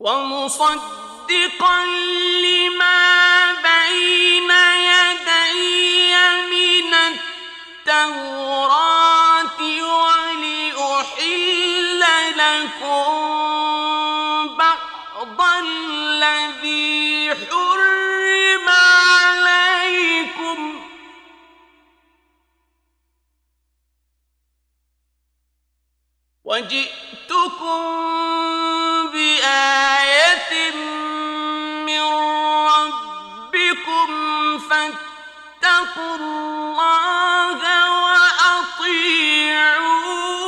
ومصدقا لما بين يدي من التوراة ولأحل لكم بعض الذي حرم عليكم وجئتكم بآية من ربكم فاتقوا الله وأطيعون